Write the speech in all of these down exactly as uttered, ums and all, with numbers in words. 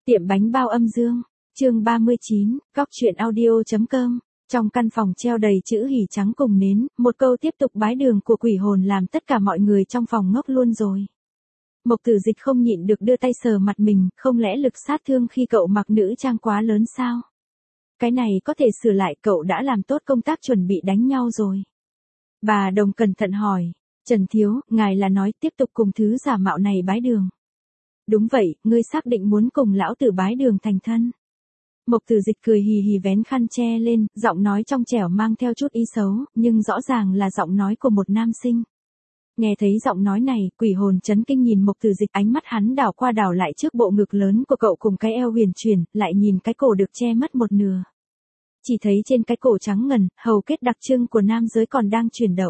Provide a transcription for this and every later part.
Tiệm bánh bao âm dương, chương ba mươi chín, góc truyện audio.com. Trong căn phòng treo đầy chữ hỉ trắng cùng nến, một câu tiếp tục bái đường của quỷ hồn làm tất cả mọi người trong phòng ngốc luôn rồi. Mộc Tử Dịch không nhịn được đưa tay sờ mặt mình, không lẽ lực sát thương khi cậu mặc nữ trang quá lớn sao? Cái này có thể sửa lại, cậu đã làm tốt công tác chuẩn bị đánh nhau rồi. Bà Đồng cẩn thận hỏi, Trần Thiếu, ngài là nói tiếp tục cùng thứ giả mạo này bái đường. Đúng vậy, ngươi xác định muốn cùng lão tử bái đường thành thân. Mộc Tử Dịch cười hì hì vén khăn che lên, giọng nói trong trẻo mang theo chút ý xấu, nhưng rõ ràng là giọng nói của một nam sinh. Nghe thấy giọng nói này, quỷ hồn chấn kinh nhìn Mộc Tử Dịch, ánh mắt hắn đảo qua đảo lại trước bộ ngực lớn của cậu cùng cái eo huyền chuyển, lại nhìn cái cổ được che mất một nửa. Chỉ thấy trên cái cổ trắng ngần, hầu kết đặc trưng của nam giới còn đang chuyển động.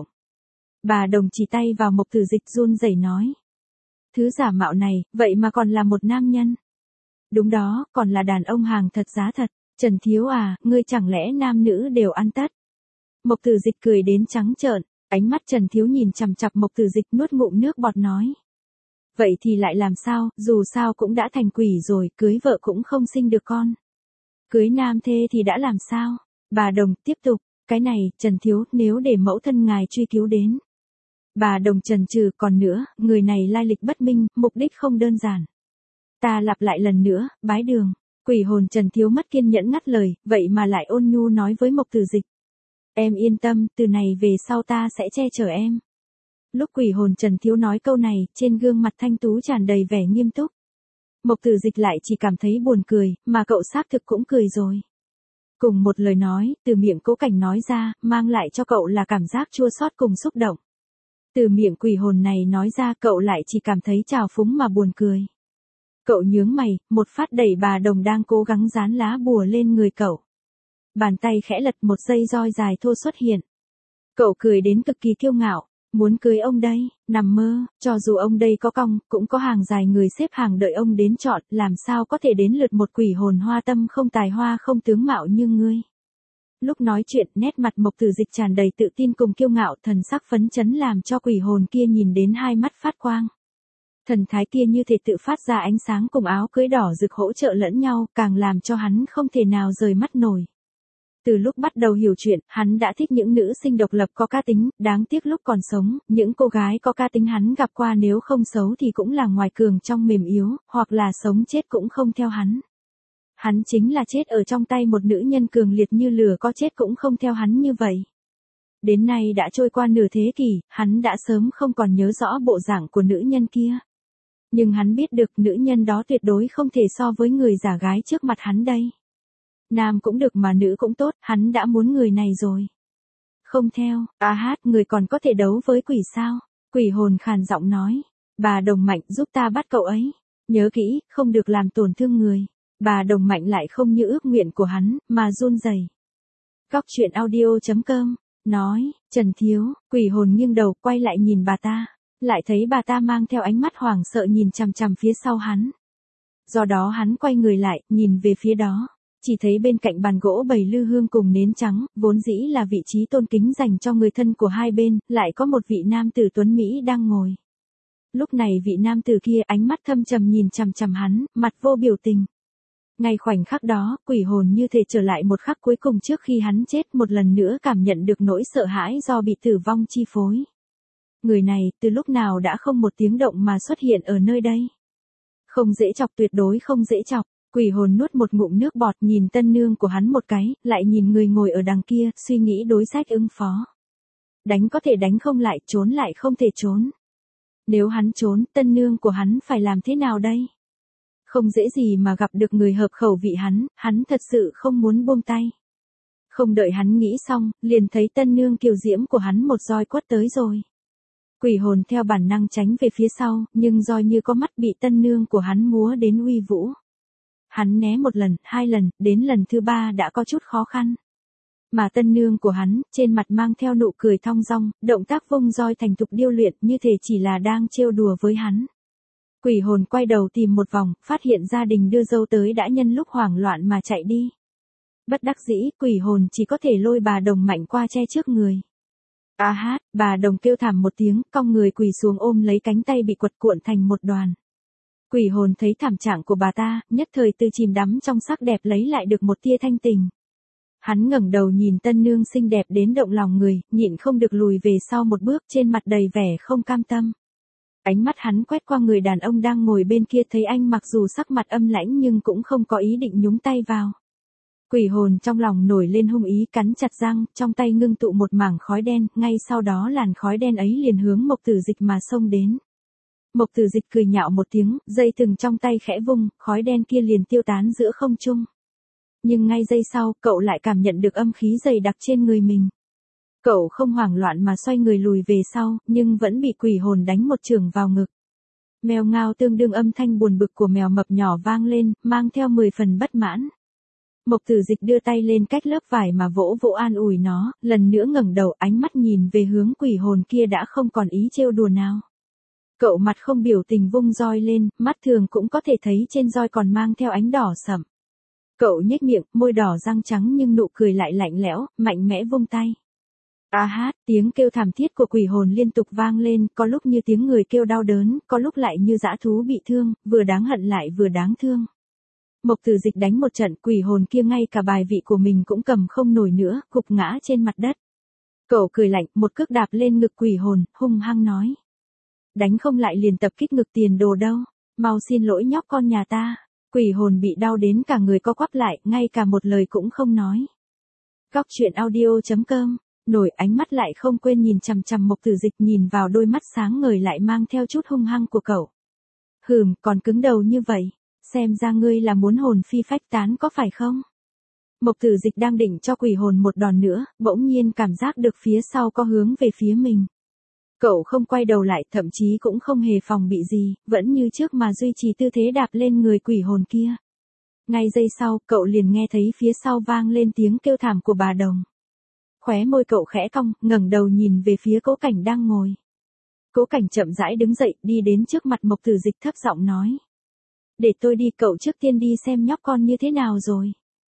Bà Đồng chỉ tay vào Mộc Tử Dịch run rẩy nói. Thứ giả mạo này, vậy mà còn là một nam nhân. Đúng đó, còn là đàn ông hàng thật giá thật. Trần Thiếu à, ngươi chẳng lẽ nam nữ đều ăn tất? Mộc Tử Dịch cười đến trắng trợn, ánh mắt Trần Thiếu nhìn chằm chằm Mộc Tử Dịch nuốt ngụm nước bọt nói. Vậy thì lại làm sao, dù sao cũng đã thành quỷ rồi, cưới vợ cũng không sinh được con. Cưới nam thê thì đã làm sao? Bà Đồng tiếp tục, cái này, Trần Thiếu, nếu để mẫu thân ngài truy cứu đến. Bà Đồng chần chừ, còn nữa, người này lai lịch bất minh, mục đích không đơn giản. Ta lặp lại lần nữa, bái đường. Quỷ hồn Trần Thiếu mất kiên nhẫn ngắt lời, vậy mà lại ôn nhu nói với Mộc Tử Dịch. Em yên tâm, từ này về sau ta sẽ che chở em. Lúc quỷ hồn Trần Thiếu nói câu này, trên gương mặt thanh tú tràn đầy vẻ nghiêm túc. Mộc Tử Dịch lại chỉ cảm thấy buồn cười, mà cậu xác thực cũng cười rồi. Cùng một lời nói, từ miệng Cố Cảnh nói ra, mang lại cho cậu là cảm giác chua xót cùng xúc động. Từ miệng quỷ hồn này nói ra, cậu lại chỉ cảm thấy trào phúng mà buồn cười. Cậu nhướng mày, một phát đẩy bà Đồng đang cố gắng dán lá bùa lên người cậu. Bàn tay khẽ lật, một dây roi dài thô xuất hiện. Cậu cười đến cực kỳ kiêu ngạo, muốn cưới ông đây, nằm mơ, cho dù ông đây có cong, cũng có hàng dài người xếp hàng đợi ông đến chọn, làm sao có thể đến lượt một quỷ hồn hoa tâm không tài hoa không tướng mạo như ngươi. Lúc nói chuyện, nét mặt Mộc Tử Dịch tràn đầy tự tin cùng kiêu ngạo, thần sắc phấn chấn làm cho quỷ hồn kia nhìn đến hai mắt phát quang. Thần thái kia như thể tự phát ra ánh sáng cùng áo cưới đỏ rực hỗ trợ lẫn nhau, càng làm cho hắn không thể nào rời mắt nổi. Từ lúc bắt đầu hiểu chuyện, hắn đã thích những nữ sinh độc lập có cá tính, đáng tiếc lúc còn sống, những cô gái có cá tính hắn gặp qua nếu không xấu thì cũng là ngoài cường trong mềm yếu, hoặc là sống chết cũng không theo hắn. Hắn chính là chết ở trong tay một nữ nhân cường liệt như lửa, có chết cũng không theo hắn như vậy. Đến nay đã trôi qua nửa thế kỷ, hắn đã sớm không còn nhớ rõ bộ dạng của nữ nhân kia. Nhưng hắn biết được nữ nhân đó tuyệt đối không thể so với người giả gái trước mặt hắn đây. Nam cũng được mà nữ cũng tốt, hắn đã muốn người này rồi. Không theo, à hát, người còn có thể đấu với quỷ sao? Quỷ hồn khàn giọng nói. Bà Đồng Mạnh giúp ta bắt cậu ấy. Nhớ kỹ, không được làm tổn thương người. Bà Đồng Mạnh lại không như ước nguyện của hắn, mà run rẩy. Góc truyện audio.com, nói, Trần Thiếu, quỷ hồn nghiêng đầu quay lại nhìn bà ta. Lại thấy bà ta mang theo ánh mắt hoảng sợ nhìn chằm chằm phía sau hắn. Do đó hắn quay người lại, nhìn về phía đó. Chỉ thấy bên cạnh bàn gỗ bày lư hương cùng nến trắng, vốn dĩ là vị trí tôn kính dành cho người thân của hai bên, lại có một vị nam tử tuấn Mỹ đang ngồi. Lúc này vị nam tử kia ánh mắt thâm trầm nhìn chằm chằm hắn, mặt vô biểu tình. Ngay khoảnh khắc đó, quỷ hồn như thể trở lại một khắc cuối cùng trước khi hắn chết, một lần nữa cảm nhận được nỗi sợ hãi do bị tử vong chi phối. Người này, từ lúc nào đã không một tiếng động mà xuất hiện ở nơi đây. Không dễ chọc, tuyệt đối không dễ chọc. Quỷ hồn nuốt một ngụm nước bọt, nhìn tân nương của hắn một cái, lại nhìn người ngồi ở đằng kia, suy nghĩ đối sách ứng phó. Đánh có thể đánh không lại, trốn lại không thể trốn. Nếu hắn trốn, tân nương của hắn phải làm thế nào đây? Không dễ gì mà gặp được người hợp khẩu vị hắn, hắn thật sự không muốn buông tay. Không đợi hắn nghĩ xong, liền thấy tân nương kiều diễm của hắn một roi quất tới rồi. Quỷ hồn theo bản năng tránh về phía sau, nhưng roi như có mắt bị tân nương của hắn múa đến uy vũ. Hắn né một lần, hai lần, đến lần thứ ba đã có chút khó khăn. Mà tân nương của hắn, trên mặt mang theo nụ cười thong dong, động tác vung roi thành thục điêu luyện như thể chỉ là đang trêu đùa với hắn. Quỷ hồn quay đầu tìm một vòng, phát hiện gia đình đưa dâu tới đã nhân lúc hoảng loạn mà chạy đi. Bất đắc dĩ, quỷ hồn chỉ có thể lôi bà Đồng Mạnh qua che trước người. À hát, bà Đồng kêu thảm một tiếng, cong người quỳ xuống ôm lấy cánh tay bị quật cuộn thành một đoàn. Quỷ hồn thấy thảm trạng của bà ta, nhất thời từ chìm đắm trong sắc đẹp lấy lại được một tia thanh tình. Hắn ngẩng đầu nhìn tân nương xinh đẹp đến động lòng người, nhịn không được lùi về sau một bước, trên mặt đầy vẻ không cam tâm. Ánh mắt hắn quét qua người đàn ông đang ngồi bên kia, thấy anh mặc dù sắc mặt âm lãnh nhưng cũng không có ý định nhúng tay vào. Quỷ hồn trong lòng nổi lên hung ý, cắn chặt răng, trong tay ngưng tụ một mảng khói đen, ngay sau đó làn khói đen ấy liền hướng Mộc Tử Dịch mà xông đến. Mộc Tử Dịch cười nhạo một tiếng, dây thừng trong tay khẽ vung, khói đen kia liền tiêu tán giữa không trung. Nhưng ngay giây sau, cậu lại cảm nhận được âm khí dày đặc trên người mình. Cậu không hoảng loạn mà xoay người lùi về sau, nhưng vẫn bị quỷ hồn đánh một chưởng vào ngực. Mèo ngao tương đương âm thanh buồn bực của mèo mập nhỏ vang lên, mang theo mười phần bất mãn. Mộc Tử Dịch đưa tay lên cách lớp vải mà vỗ vỗ an ủi nó, lần nữa ngẩng đầu, ánh mắt nhìn về hướng quỷ hồn kia đã không còn ý trêu đùa nào. Cậu mặt không biểu tình vung roi lên, mắt thường cũng có thể thấy trên roi còn mang theo ánh đỏ sẫm. Cậu nhếch miệng, môi đỏ răng trắng nhưng nụ cười lại lạnh lẽo, mạnh mẽ vung tay. A hát, tiếng kêu thảm thiết của quỷ hồn liên tục vang lên, có lúc như tiếng người kêu đau đớn, có lúc lại như dã thú bị thương, vừa đáng hận lại vừa đáng thương. Mộc Tử Dịch đánh một trận, quỷ hồn kia ngay cả bài vị của mình cũng cầm không nổi nữa, gục ngã trên mặt đất. Cậu cười lạnh, một cước đạp lên ngực quỷ hồn, hung hăng nói. Đánh không lại liền tập kích ngực tiền đồ đâu, mau xin lỗi nhóc con nhà ta. Quỷ hồn bị đau đến cả người co quắp lại, ngay cả một lời cũng không nói. Góc truyện audio chấm com, nổi ánh mắt lại không quên nhìn chằm chằm Mộc Tử Dịch, nhìn vào đôi mắt sáng ngời lại mang theo chút hung hăng của cậu. Hừm, còn cứng đầu như vậy, xem ra ngươi là muốn hồn phi phách tán có phải không? Mộc Tử Dịch đang định cho quỷ hồn một đòn nữa, bỗng nhiên cảm giác được phía sau có hướng về phía mình. Cậu không quay đầu lại, thậm chí cũng không hề phòng bị gì, vẫn như trước mà duy trì tư thế đạp lên người quỷ hồn kia. Ngay giây sau, cậu liền nghe thấy phía sau vang lên tiếng kêu thảm của bà Đồng. Khóe môi cậu khẽ cong, ngẩng đầu nhìn về phía Cố Cảnh đang ngồi. Cố Cảnh chậm rãi đứng dậy, đi đến trước mặt Mộc Tử Dịch thấp giọng nói. Để tôi đi, cậu trước tiên đi xem nhóc con như thế nào rồi.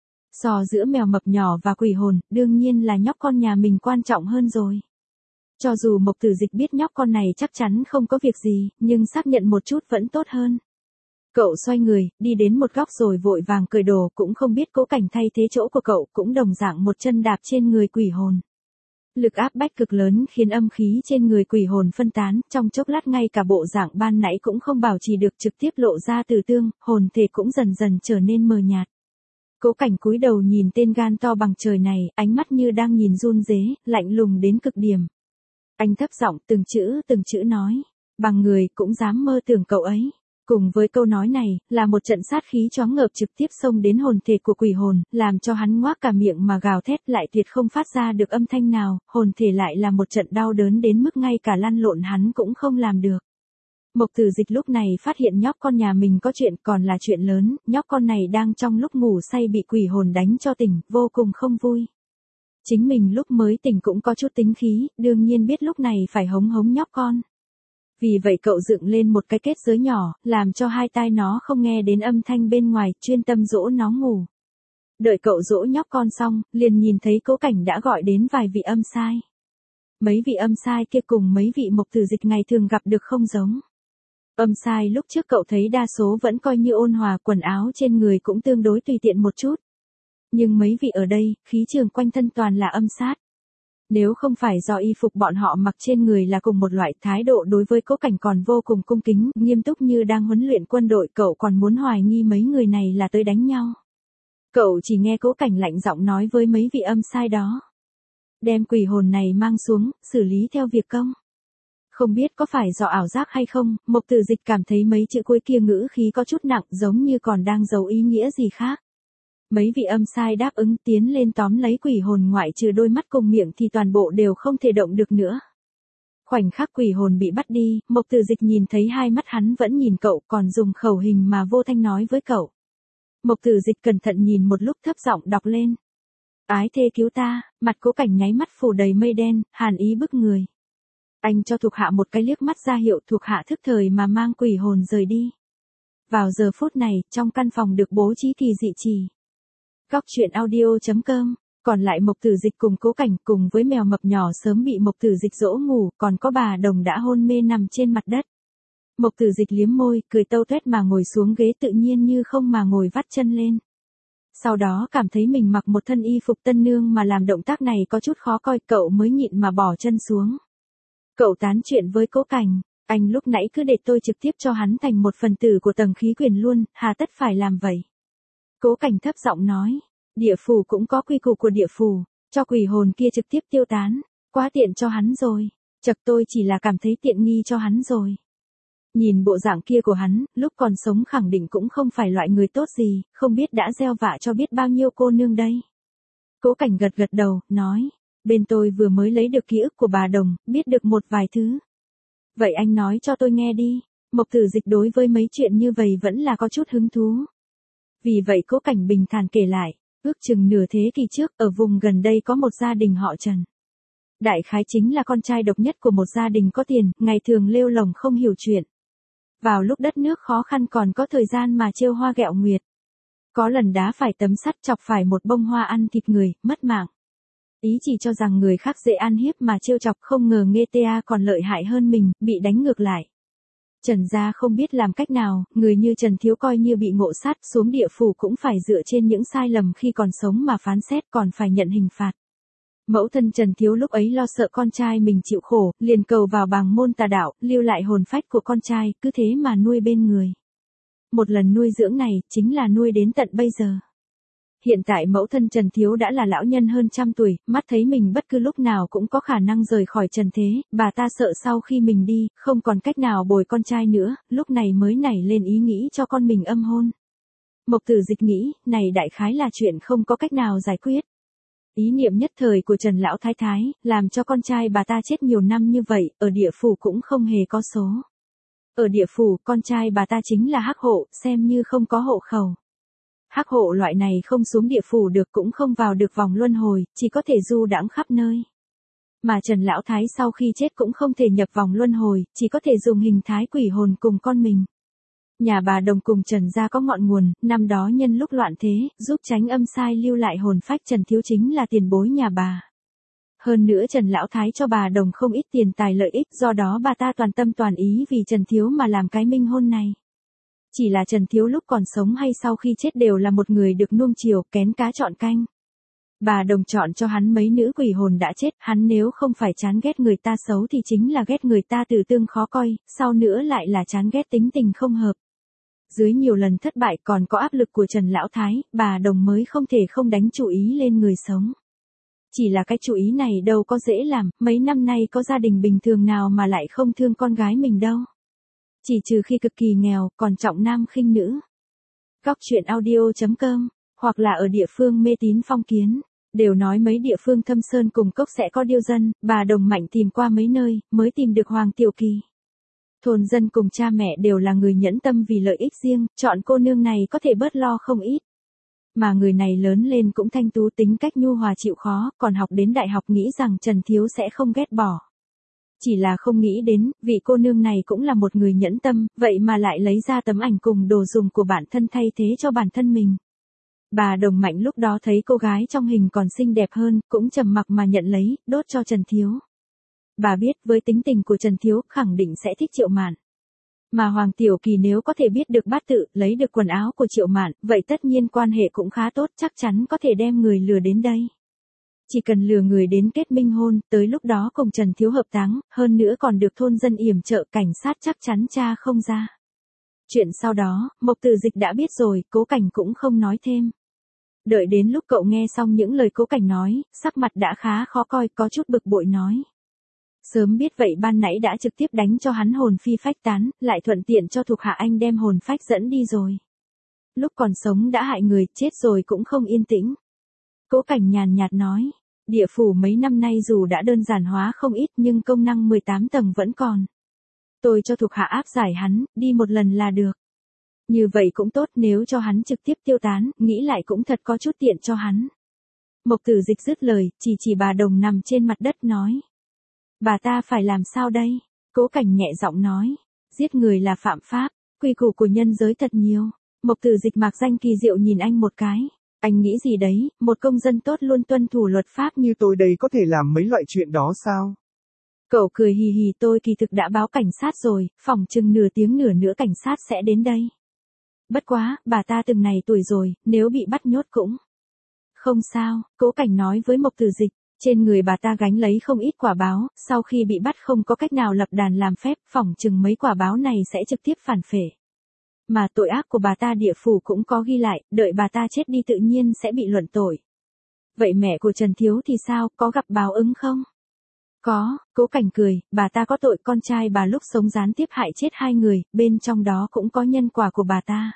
So giữa mèo mập nhỏ và quỷ hồn, đương nhiên là nhóc con nhà mình quan trọng hơn rồi. Cho dù Mộc Tử Dịch biết nhóc con này chắc chắn không có việc gì, nhưng xác nhận một chút vẫn tốt hơn. Cậu xoay người, đi đến một góc rồi vội vàng cởi đồ, cũng không biết Cố Cảnh thay thế chỗ của cậu, cũng đồng dạng một chân đạp trên người quỷ hồn. Lực áp bách cực lớn khiến âm khí trên người quỷ hồn phân tán, trong chốc lát ngay cả bộ dạng ban nãy cũng không bảo trì được, trực tiếp lộ ra từ tương, hồn thể cũng dần dần trở nên mờ nhạt. Cố Cảnh cúi đầu nhìn tên gan to bằng trời này, ánh mắt như đang nhìn run rế, lạnh lùng đến cực điểm. Anh thấp giọng từng chữ từng chữ nói, bằng người cũng dám mơ tưởng cậu ấy. Cùng với câu nói này, là một trận sát khí choáng ngợp trực tiếp xông đến hồn thể của quỷ hồn, làm cho hắn ngoác cả miệng mà gào thét, lại tuyệt không phát ra được âm thanh nào, hồn thể lại là một trận đau đớn đến mức ngay cả lăn lộn hắn cũng không làm được. Mộc Tử Dịch lúc này phát hiện nhóc con nhà mình có chuyện, còn là chuyện lớn, nhóc con này đang trong lúc ngủ say bị quỷ hồn đánh cho tỉnh, vô cùng không vui. Chính mình lúc mới tỉnh cũng có chút tính khí, đương nhiên biết lúc này phải hống hống nhóc con. Vì vậy cậu dựng lên một cái kết giới nhỏ, làm cho hai tai nó không nghe đến âm thanh bên ngoài, chuyên tâm dỗ nó ngủ. Đợi cậu dỗ nhóc con xong, liền nhìn thấy Cố Cảnh đã gọi đến vài vị âm sai. Mấy vị âm sai kia cùng mấy vị Mộc Tử Dịch ngày thường gặp được không giống. Âm sai lúc trước cậu thấy đa số vẫn coi như ôn hòa, quần áo trên người cũng tương đối tùy tiện một chút. Nhưng mấy vị ở đây, khí trường quanh thân toàn là âm sát. Nếu không phải do y phục bọn họ mặc trên người là cùng một loại, thái độ đối với Cố Cảnh còn vô cùng cung kính, nghiêm túc như đang huấn luyện quân đội, cậu còn muốn hoài nghi mấy người này là tới đánh nhau. Cậu chỉ nghe Cố Cảnh lạnh giọng nói với mấy vị âm sai đó. Đem quỷ hồn này mang xuống, xử lý theo việc công. Không biết có phải do ảo giác hay không, Mộc Tử Dịch cảm thấy mấy chữ cuối kia ngữ khí có chút nặng, giống như còn đang giấu ý nghĩa gì khác. Mấy vị âm sai đáp ứng tiến lên tóm lấy quỷ hồn, ngoại trừ đôi mắt cùng miệng thì toàn bộ đều không thể động được nữa. Khoảnh khắc quỷ hồn bị bắt đi, Mộc Tử Dịch nhìn thấy hai mắt hắn vẫn nhìn cậu, còn dùng khẩu hình mà vô thanh nói với cậu. Mộc Tử Dịch cẩn thận nhìn một lúc, thấp giọng đọc lên. Ái thê cứu ta, mặt Cố Cảnh nháy mắt phủ đầy mây đen, hàn ý bức người. Anh cho thuộc hạ một cái liếc mắt ra hiệu, thuộc hạ thức thời mà mang quỷ hồn rời đi. Vào giờ phút này, trong căn phòng được bố trí kỳ dị trì. Góc truyện audio chấm com, còn lại Mộc Tử Dịch cùng Cố Cảnh cùng với mèo mập nhỏ sớm bị Mộc Tử Dịch dỗ ngủ, còn có bà Đồng đã hôn mê nằm trên mặt đất. Mộc Tử Dịch liếm môi, cười tâu tuét mà ngồi xuống ghế tự nhiên như không mà ngồi vắt chân lên. Sau đó cảm thấy mình mặc một thân y phục tân nương mà làm động tác này có chút khó coi, cậu mới nhịn mà bỏ chân xuống. Cậu tán chuyện với Cố Cảnh, anh lúc nãy cứ để tôi trực tiếp cho hắn thành một phần tử của tầng khí quyển luôn, hà tất phải làm vậy. Cố Cảnh thấp giọng nói, địa phủ cũng có quy củ của địa phủ, cho quỷ hồn kia trực tiếp tiêu tán, quá tiện cho hắn rồi, chật tôi chỉ là cảm thấy tiện nghi cho hắn rồi. Nhìn bộ dạng kia của hắn, lúc còn sống khẳng định cũng không phải loại người tốt gì, không biết đã gieo vạ cho biết bao nhiêu cô nương đây. Cố Cảnh gật gật đầu, nói, bên tôi vừa mới lấy được ký ức của bà Đồng, biết được một vài thứ. Vậy anh nói cho tôi nghe đi. Mộc Tử Dịch đối với mấy chuyện như vậy vẫn là có chút hứng thú. Vì vậy Cố Cảnh bình thản kể lại, ước chừng nửa thế kỷ trước, ở vùng gần đây có một gia đình họ Trần. Đại khái chính là con trai độc nhất của một gia đình có tiền, ngày thường lêu lồng không hiểu chuyện. Vào lúc đất nước khó khăn còn có thời gian mà trêu hoa ghẹo nguyệt. Có lần đá phải tấm sắt chọc phải một bông hoa ăn thịt người, mất mạng. Ý chỉ cho rằng người khác dễ ăn hiếp mà trêu chọc, không ngờ nghe ta còn lợi hại hơn mình, bị đánh ngược lại. Trần gia không biết làm cách nào, người như Trần Thiếu coi như bị ngộ sát, xuống địa phủ cũng phải dựa trên những sai lầm khi còn sống mà phán xét, còn phải nhận hình phạt. Mẫu thân Trần Thiếu lúc ấy lo sợ con trai mình chịu khổ, liền cầu vào bàng môn tà đạo, lưu lại hồn phách của con trai, cứ thế mà nuôi bên người. Một lần nuôi dưỡng này, chính là nuôi đến tận bây giờ. Hiện tại mẫu thân Trần Thiếu đã là lão nhân hơn trăm tuổi, mắt thấy mình bất cứ lúc nào cũng có khả năng rời khỏi trần thế, bà ta sợ sau khi mình đi, không còn cách nào bồi con trai nữa, lúc này mới nảy lên ý nghĩ cho con mình âm hôn. Mộc Tử Dịch nghĩ, này đại khái là chuyện không có cách nào giải quyết. Ý niệm nhất thời của Trần Lão Thái Thái, làm cho con trai bà ta chết nhiều năm như vậy, ở địa phủ cũng không hề có số. Ở địa phủ, con trai bà ta chính là hắc hộ, xem như không có hộ khẩu. Hắc hộ loại này không xuống địa phủ được cũng không vào được vòng luân hồi, chỉ có thể du đãng khắp nơi. Mà Trần Lão Thái sau khi chết cũng không thể nhập vòng luân hồi, chỉ có thể dùng hình thái quỷ hồn cùng con mình. Nhà bà Đồng cùng Trần gia có ngọn nguồn, năm đó nhân lúc loạn thế, giúp tránh âm sai lưu lại hồn phách Trần Thiếu chính là tiền bối nhà bà. Hơn nữa Trần Lão Thái cho bà Đồng không ít tiền tài lợi ích, do đó bà ta toàn tâm toàn ý vì Trần Thiếu mà làm cái minh hôn này. Chỉ là Trần Thiếu lúc còn sống hay sau khi chết đều là một người được nuông chiều, kén cá chọn canh. Bà Đồng chọn cho hắn mấy nữ quỷ hồn đã chết, hắn nếu không phải chán ghét người ta xấu thì chính là ghét người ta tử tương khó coi, sau nữa lại là chán ghét tính tình không hợp. Dưới nhiều lần thất bại còn có áp lực của Trần Lão Thái, bà Đồng mới không thể không đánh chú ý lên người sống. Chỉ là cái chú ý này đâu có dễ làm, mấy năm nay có gia đình bình thường nào mà lại không thương con gái mình đâu. Chỉ trừ khi cực kỳ nghèo, còn trọng nam khinh nữ. Góc truyện audio chấm com, hoặc là ở địa phương mê tín phong kiến, đều nói mấy địa phương thâm sơn cùng cốc sẽ có điêu dân, bà Đồng mạnh tìm qua mấy nơi, mới tìm được Hoàng Tiểu Kỳ. Thôn dân cùng cha mẹ đều là người nhẫn tâm vì lợi ích riêng, chọn cô nương này có thể bớt lo không ít. Mà người này lớn lên cũng thanh tú, tính cách nhu hòa chịu khó, còn học đến đại học nghĩ rằng Trần Thiếu sẽ không ghét bỏ. Chỉ là không nghĩ đến, vị cô nương này cũng là một người nhẫn tâm, vậy mà lại lấy ra tấm ảnh cùng đồ dùng của bản thân thay thế cho bản thân mình. Bà Đồng Mạnh lúc đó thấy cô gái trong hình còn xinh đẹp hơn, cũng trầm mặc mà nhận lấy, đốt cho Trần Thiếu. Bà biết với tính tình của Trần Thiếu khẳng định sẽ thích Triệu Mạn. Mà Hoàng Tiểu Kỳ nếu có thể biết được bát tự, lấy được quần áo của Triệu Mạn, vậy tất nhiên quan hệ cũng khá tốt, chắc chắn có thể đem người lừa đến đây. Chỉ cần lừa người đến kết minh hôn, tới lúc đó cùng Trần Thiếu hợp táng, hơn nữa còn được thôn dân yểm trợ, cảnh sát chắc chắn tra không ra. Chuyện sau đó, Mộc Tử Dịch đã biết rồi, Cố Cảnh cũng không nói thêm. Đợi đến lúc cậu nghe xong những lời Cố Cảnh nói, sắc mặt đã khá khó coi, có chút bực bội nói. Sớm biết vậy ban nãy đã trực tiếp đánh cho hắn hồn phi phách tán, lại thuận tiện cho thuộc hạ anh đem hồn phách dẫn đi rồi. Lúc còn sống đã hại người, chết rồi cũng không yên tĩnh. Cố Cảnh nhàn nhạt nói, địa phủ mấy năm nay dù đã đơn giản hóa không ít nhưng công năng mười tám tầng vẫn còn. Tôi cho thuộc hạ áp giải hắn, đi một lần là được. Như vậy cũng tốt, nếu cho hắn trực tiếp tiêu tán, nghĩ lại cũng thật có chút tiện cho hắn. Mộc Tử Dịch dứt lời, chỉ chỉ bà Đồng nằm trên mặt đất nói. Bà ta phải làm sao đây? Cố Cảnh nhẹ giọng nói, giết người là phạm pháp, quy củ của nhân giới thật nhiều. Mộc Tử Dịch mạc danh kỳ diệu nhìn anh một cái. Anh nghĩ gì đấy, một công dân tốt luôn tuân thủ luật pháp như tôi đây có thể làm mấy loại chuyện đó sao? Cậu cười hì hì, tôi kỳ thực đã báo cảnh sát rồi, phỏng chừng nửa tiếng nửa nữa cảnh sát sẽ đến đây. Bất quá, bà ta từng này tuổi rồi, nếu bị bắt nhốt cũng không sao, Cố Cảnh nói với Mộc Tử Dịch. Trên người bà ta gánh lấy không ít quả báo, sau khi bị bắt không có cách nào lập đàn làm phép, phỏng chừng mấy quả báo này sẽ trực tiếp phản phệ. Mà tội ác của bà ta địa phủ cũng có ghi lại, đợi bà ta chết đi tự nhiên sẽ bị luận tội. Vậy mẹ của Trần Thiếu thì sao, có gặp báo ứng không? Có, Cố Cảnh cười, bà ta có tội, con trai bà lúc sống gián tiếp hại chết hai người, bên trong đó cũng có nhân quả của bà ta.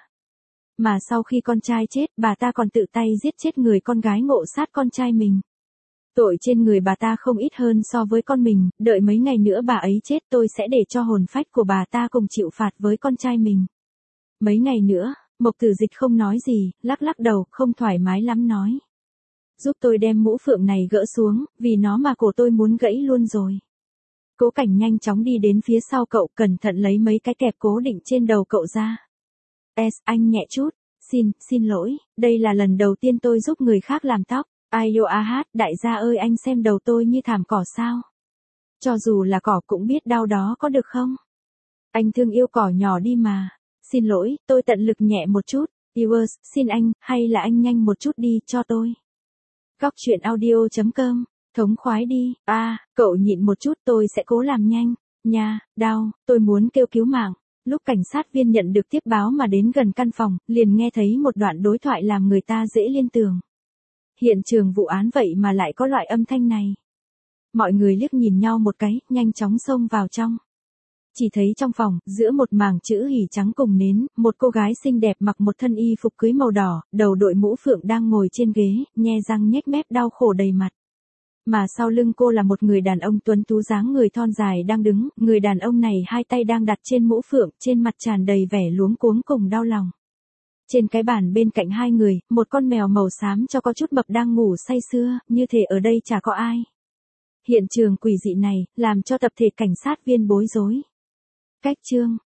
Mà sau khi con trai chết, bà ta còn tự tay giết chết người con gái ngộ sát con trai mình. Tội trên người bà ta không ít hơn so với con mình, đợi mấy ngày nữa bà ấy chết tôi sẽ để cho hồn phách của bà ta cùng chịu phạt với con trai mình. Mấy ngày nữa, Mộc Tử Dịch không nói gì, lắc lắc đầu, không thoải mái lắm nói. Giúp tôi đem mũ phượng này gỡ xuống, vì nó mà cổ tôi muốn gãy luôn rồi. Cố Cảnh nhanh chóng đi đến phía sau cậu, cẩn thận lấy mấy cái kẹp cố định trên đầu cậu ra. S, anh nhẹ chút, xin, xin lỗi, đây là lần đầu tiên tôi giúp người khác làm tóc. Ai yo a hát, đại gia ơi anh xem đầu tôi như thảm cỏ sao? Cho dù là cỏ cũng biết đau đó có được không? Anh thương yêu cỏ nhỏ đi mà. Xin lỗi, tôi tận lực nhẹ một chút. Viewers, xin anh, hay là anh nhanh một chút đi, cho tôi. Góc truyện audio chấm com, thống khoái đi. A, à, cậu nhịn một chút, tôi sẽ cố làm nhanh. Nha, đau, tôi muốn kêu cứu mạng. Lúc cảnh sát viên nhận được tiếp báo mà đến gần căn phòng, liền nghe thấy một đoạn đối thoại làm người ta dễ liên tưởng. Hiện trường vụ án vậy mà lại có loại âm thanh này. Mọi người liếc nhìn nhau một cái, nhanh chóng xông vào trong. Chỉ thấy trong phòng, giữa một mảng chữ hỉ trắng cùng nến, một cô gái xinh đẹp mặc một thân y phục cưới màu đỏ, đầu đội mũ phượng đang ngồi trên ghế, nhe răng nhếch mép đau khổ đầy mặt. Mà sau lưng cô là một người đàn ông tuấn tú dáng người thon dài đang đứng, người đàn ông này hai tay đang đặt trên mũ phượng, trên mặt tràn đầy vẻ luống cuống cùng đau lòng. Trên cái bàn bên cạnh hai người, một con mèo màu xám cho có chút mập đang ngủ say sưa, như thể ở đây chả có ai. Hiện trường quỷ dị này, làm cho tập thể cảnh sát viên bối rối. Cách chương